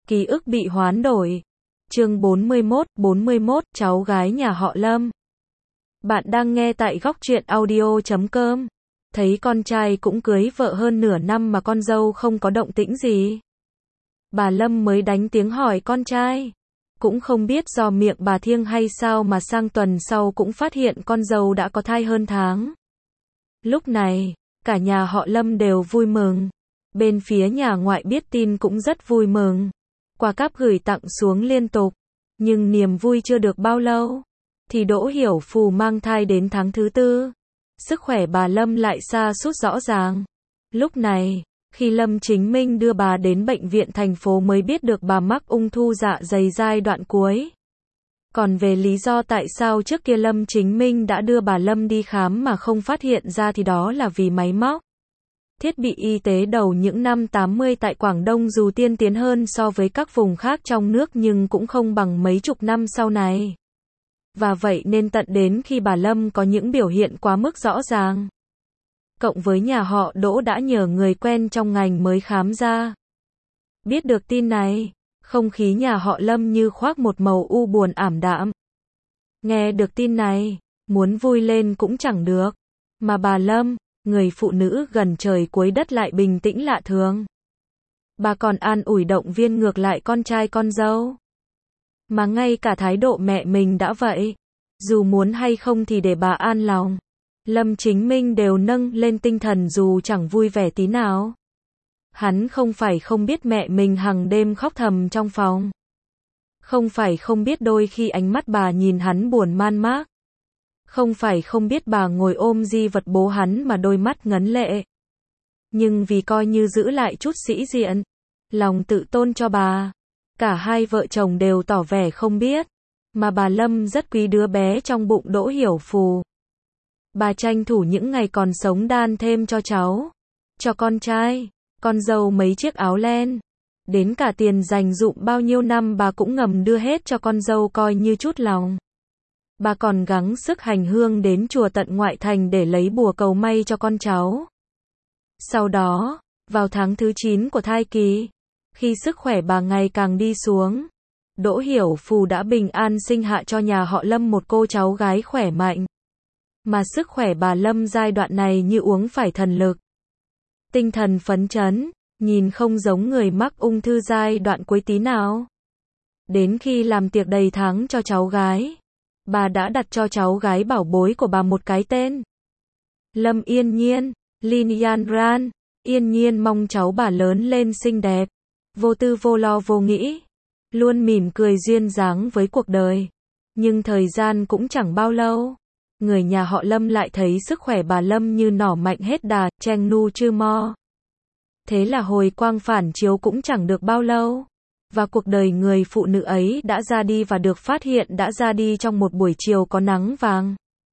Ký ức bị hoán đổi. Chương 41, cháu gái nhà họ Lâm. Bạn đang nghe tại góc truyện audio.com. Thấy con trai cũng cưới vợ hơn nửa năm mà con dâu không có động tĩnh gì. Bà Lâm mới đánh tiếng hỏi con trai. Cũng không biết do miệng bà thiêng hay sao mà sang tuần sau cũng phát hiện con dâu đã có thai hơn tháng. Lúc này, cả nhà họ Lâm đều vui mừng. Bên phía nhà ngoại biết tin cũng rất vui mừng. Quà cáp gửi tặng xuống liên tục. Nhưng niềm vui chưa được bao lâu, thì Đỗ Hiểu Phù mang thai đến tháng thứ 4. Sức khỏe bà Lâm lại sa sút rõ ràng. Lúc này, khi Lâm Chính Minh đưa bà đến bệnh viện thành phố mới biết được bà mắc ung thư dạ dày giai đoạn cuối. Còn về lý do tại sao trước kia Lâm Chính Minh đã đưa bà Lâm đi khám mà không phát hiện ra thì đó là vì máy móc, thiết bị y tế đầu những năm 80 tại Quảng Đông dù tiên tiến hơn so với các vùng khác trong nước nhưng cũng không bằng mấy chục năm sau này. Và vậy nên tận đến khi bà Lâm có những biểu hiện quá mức rõ ràng, cộng với nhà họ Đỗ đã nhờ người quen trong ngành mới khám ra. Biết được tin này, không khí nhà họ Lâm như khoác một màu u buồn ảm đạm. Nghe được tin này, muốn vui lên cũng chẳng được. Mà bà Lâm, người phụ nữ gần trời cuối đất lại bình tĩnh lạ thường. Bà còn an ủi động viên ngược lại con trai con dâu. Mà ngay cả thái độ mẹ mình đã vậy. Dù muốn hay không thì để bà an lòng, Lâm Chính Minh đều nâng lên tinh thần dù chẳng vui vẻ tí nào. Hắn không phải không biết mẹ mình hằng đêm khóc thầm trong phòng. Không phải không biết đôi khi ánh mắt bà nhìn hắn buồn man mác. Không phải không biết bà ngồi ôm di vật bố hắn mà đôi mắt ngấn lệ. Nhưng vì coi như giữ lại chút sĩ diện, lòng tự tôn cho bà, cả hai vợ chồng đều tỏ vẻ không biết. Mà bà Lâm rất quý đứa bé trong bụng Đỗ Hiểu Phù. Bà tranh thủ những ngày còn sống đan thêm cho cháu, cho con trai, con dâu mấy chiếc áo len. Đến cả tiền dành dụm bao nhiêu năm bà cũng ngầm đưa hết cho con dâu coi như chút lòng. Bà còn gắng sức hành hương đến chùa tận ngoại thành để lấy bùa cầu may cho con cháu. Sau đó, vào tháng thứ 9 của thai kỳ, khi sức khỏe bà ngày càng đi xuống, Đỗ Hiểu Phù đã bình an sinh hạ cho nhà họ Lâm một cô cháu gái khỏe mạnh. Mà sức khỏe bà Lâm giai đoạn này như uống phải thần lực. Tinh thần phấn chấn, nhìn không giống người mắc ung thư giai đoạn cuối tí nào. Đến khi làm tiệc đầy tháng cho cháu gái, bà đã đặt cho cháu gái bảo bối của bà một cái tên. Lâm Yên Nhiên, Lin Yan Ran. Yên Nhiên mong cháu bà lớn lên xinh đẹp, vô tư vô lo vô nghĩ, luôn mỉm cười duyên dáng với cuộc đời. Nhưng thời gian cũng chẳng bao lâu, người nhà họ Lâm lại thấy sức khỏe bà Lâm như nỏ mạnh hết đà, cheng nu chư mo. Thế là hồi quang phản chiếu cũng chẳng được bao lâu, và cuộc đời người phụ nữ ấy đã ra đi và được phát hiện đã ra đi trong một buổi chiều có nắng vàng.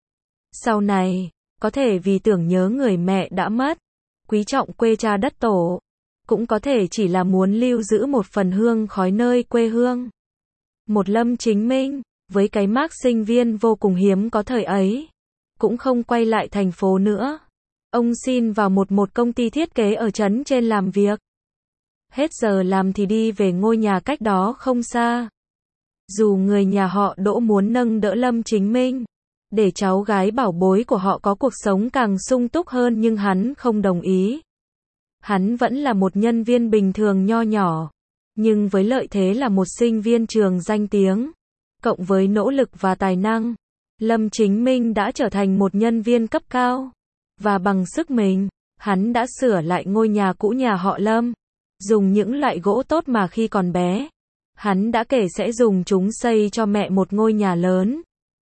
Sau này, có thể vì tưởng nhớ người mẹ đã mất, quý trọng quê cha đất tổ, cũng có thể chỉ là muốn lưu giữ một phần hương khói nơi quê hương. Một Lâm Chính Minh, với cái mác sinh viên vô cùng hiếm có thời ấy, cũng không quay lại thành phố nữa. Ông xin vào một công ty thiết kế ở trấn trên làm việc. Hết giờ làm thì đi về ngôi nhà cách đó không xa. Dù người nhà họ Đỗ muốn nâng đỡ Lâm Chính Minh, để cháu gái bảo bối của họ có cuộc sống càng sung túc hơn nhưng hắn không đồng ý. Hắn vẫn là một nhân viên bình thường nho nhỏ, nhưng với lợi thế là một sinh viên trường danh tiếng, cộng với nỗ lực và tài năng, Lâm Chính Minh đã trở thành một nhân viên cấp cao. Và bằng sức mình, hắn đã sửa lại ngôi nhà cũ nhà họ Lâm, dùng những loại gỗ tốt mà khi còn bé, hắn đã kể sẽ dùng chúng xây cho mẹ một ngôi nhà lớn.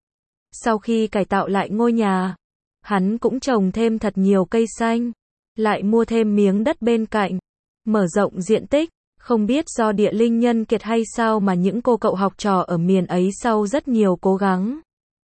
Sau khi cải tạo lại ngôi nhà, hắn cũng trồng thêm thật nhiều cây xanh, lại mua thêm miếng đất bên cạnh, mở rộng diện tích. Không biết do địa linh nhân kiệt hay sao mà những cô cậu học trò ở miền ấy sau rất nhiều cố gắng,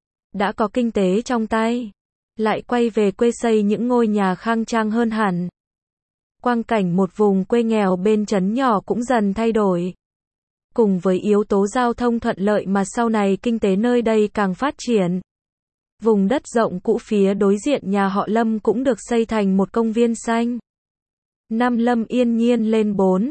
đã có kinh tế trong tay, lại quay về quê xây những ngôi nhà khang trang hơn hẳn. Quang cảnh một vùng quê nghèo bên trấn nhỏ cũng dần thay đổi. Cùng với yếu tố giao thông thuận lợi mà sau này kinh tế nơi đây càng phát triển. Vùng đất rộng cũ phía đối diện nhà họ Lâm cũng được xây thành một công viên xanh. Năm Lâm Yên Nhiên lên 4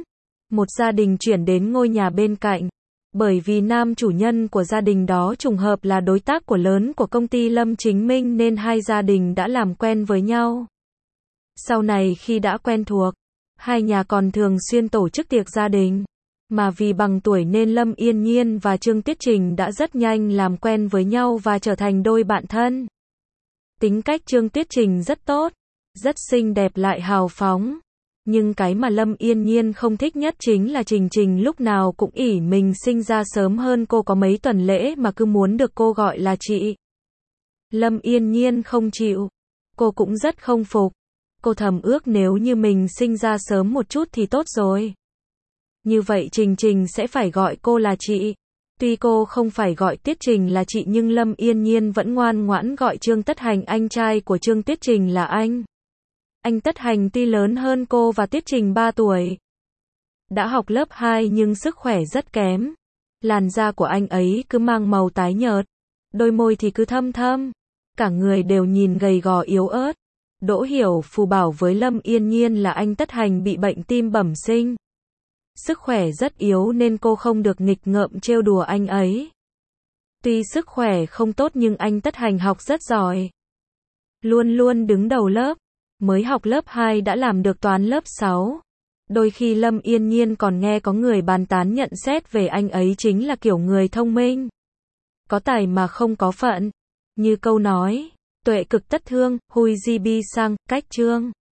một gia đình chuyển đến ngôi nhà bên cạnh. Bởi vì nam chủ nhân của gia đình đó trùng hợp là đối tác lớn của công ty Lâm Chính Minh nên hai gia đình đã làm quen với nhau. Sau này khi đã quen thuộc, hai nhà còn thường xuyên tổ chức tiệc gia đình. Mà vì bằng tuổi nên Lâm Yên Nhiên và Trương Tuyết Trình đã rất nhanh làm quen với nhau và trở thành đôi bạn thân. Tính cách Trương Tuyết Trình rất tốt, rất xinh đẹp lại hào phóng. Nhưng cái mà Lâm Yên Nhiên không thích nhất chính là Trình Trình lúc nào cũng ỷ mình sinh ra sớm hơn cô có mấy tuần lễ mà cứ muốn được cô gọi là chị. Lâm Yên Nhiên không chịu. Cô cũng rất không phục. Cô thầm ước nếu như mình sinh ra sớm một chút thì tốt rồi. Như vậy Trình Trình sẽ phải gọi cô là chị. Tuy cô không phải gọi Tuyết Trình là chị nhưng Lâm Yên Nhiên vẫn ngoan ngoãn gọi Trương Tất Hành anh trai của Trương Tuyết Trình là anh. Anh Tất Hành tuy lớn hơn cô và Tuyết Trình 3 tuổi. Đã học lớp 2 nhưng sức khỏe rất kém. Làn da của anh ấy cứ mang màu tái nhợt. Đôi môi thì cứ thâm thâm. Cả người đều nhìn gầy gò yếu ớt. Đỗ Hiểu Phù bảo với Lâm Yên Nhiên là anh Tất Hành bị bệnh tim bẩm sinh. Sức khỏe rất yếu nên cô không được nghịch ngợm trêu đùa anh ấy. Tuy sức khỏe không tốt nhưng anh Tất Hành học rất giỏi. Luôn luôn đứng đầu lớp. Mới học lớp 2 đã làm được toán lớp 6. Đôi khi Lâm Yên Nhiên còn nghe có người bàn tán nhận xét về anh ấy chính là kiểu người thông minh. Có tài mà không có phận. Như câu nói, tuệ cực tất thương, hui di bi sang, cách chương.